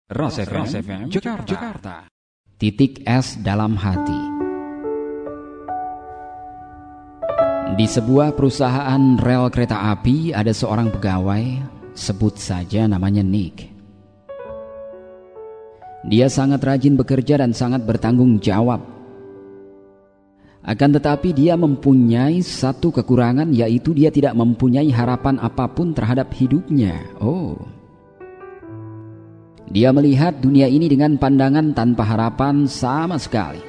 Ras FM Jakarta. Titik es dalam hati. Di sebuah perusahaan rel kereta api ada seorang pegawai, sebut saja namanya Nick. Dia sangat rajin bekerja dan sangat bertanggung jawab. Akan tetapi dia mempunyai satu kekurangan, yaitu dia tidak mempunyai harapan apapun terhadap hidupnya. Dia melihat dunia ini dengan pandangan tanpa harapan sama sekali.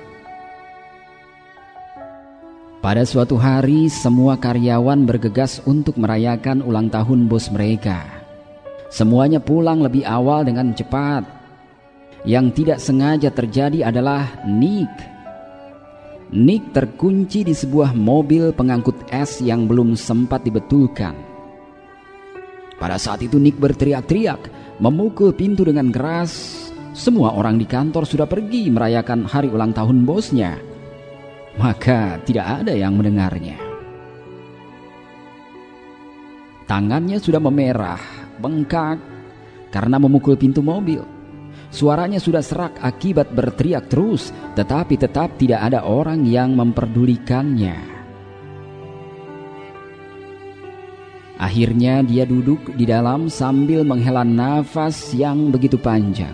Pada suatu hari, semua karyawan bergegas untuk merayakan ulang tahun bos mereka. Semuanya pulang lebih awal dengan cepat. Yang tidak sengaja terjadi adalah Nick terkunci di sebuah mobil pengangkut es yang belum sempat dibetulkan. Pada saat itu Nick berteriak-teriak, memukul pintu dengan keras. Semua orang di kantor sudah pergi merayakan hari ulang tahun bosnya. Maka tidak ada yang mendengarnya. Tangannya sudah memerah, bengkak karena memukul pintu mobil. Suaranya sudah serak akibat berteriak terus, tetapi tetap tidak ada orang yang memperdulikannya. Akhirnya dia duduk di dalam sambil menghela nafas yang begitu panjang.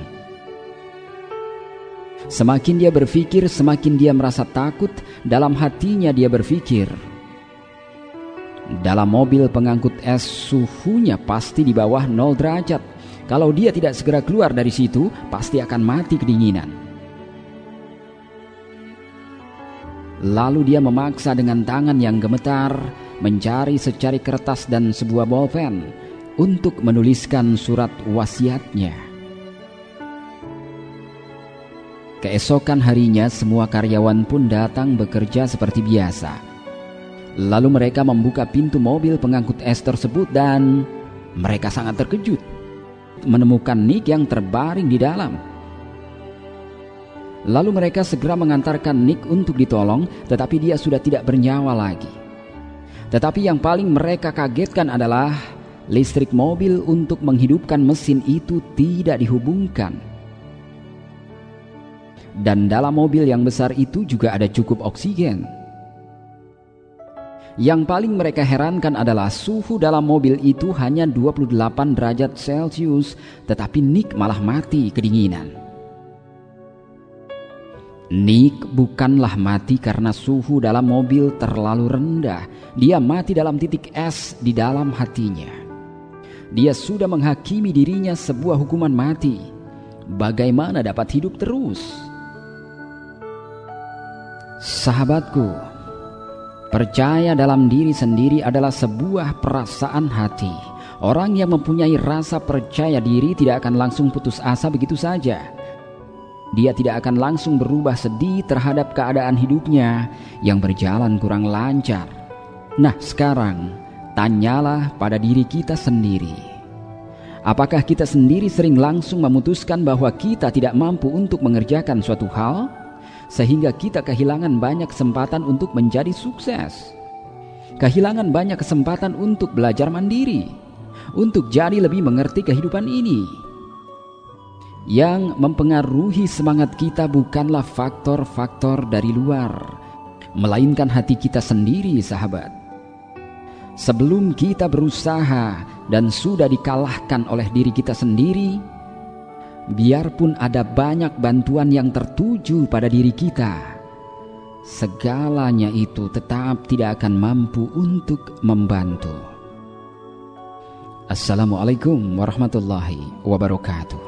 Semakin dia berpikir, semakin dia merasa takut. Dalam hatinya dia berpikir, dalam mobil pengangkut es suhunya pasti di bawah 0 derajat. Kalau dia tidak segera keluar dari situ, pasti akan mati kedinginan. Lalu dia memaksa dengan tangan yang gemetar mencari secari kertas dan sebuah bolpen untuk menuliskan surat wasiatnya. Keesokan harinya semua karyawan pun datang bekerja seperti biasa. Lalu mereka membuka pintu mobil pengangkut es tersebut dan mereka sangat terkejut menemukan Nick yang terbaring di dalam. Lalu mereka segera mengantarkan Nick untuk ditolong, tetapi dia sudah tidak bernyawa lagi. Tetapi yang paling mereka kagetkan adalah listrik mobil untuk menghidupkan mesin itu tidak dihubungkan. Dan dalam mobil yang besar itu juga ada cukup oksigen. Yang paling mereka herankan adalah suhu dalam mobil itu hanya 28 derajat Celcius, tetapi Nick malah mati kedinginan. Nick bukanlah mati karena suhu dalam mobil terlalu rendah. Dia mati dalam titik es di dalam hatinya. Dia sudah menghakimi dirinya sebuah hukuman mati. Bagaimana dapat hidup terus? Sahabatku, percaya dalam diri sendiri adalah sebuah perasaan hati. Orang yang mempunyai rasa percaya diri tidak akan langsung putus asa begitu saja. Dia tidak akan langsung berubah sedih terhadap keadaan hidupnya yang berjalan kurang lancar. Nah, sekarang tanyalah pada diri kita sendiri. Apakah kita sendiri sering langsung memutuskan bahwa kita tidak mampu untuk mengerjakan suatu hal, sehingga kita kehilangan banyak kesempatan untuk menjadi sukses, kehilangan banyak kesempatan untuk belajar mandiri, untuk jadi lebih mengerti kehidupan ini? Yang mempengaruhi semangat kita bukanlah faktor-faktor dari luar, melainkan hati kita sendiri, sahabat. Sebelum kita berusaha dan sudah dikalahkan oleh diri kita sendiri, biarpun ada banyak bantuan yang tertuju pada diri kita, segalanya itu tetap tidak akan mampu untuk membantu. Assalamualaikum warahmatullahi wabarakatuh.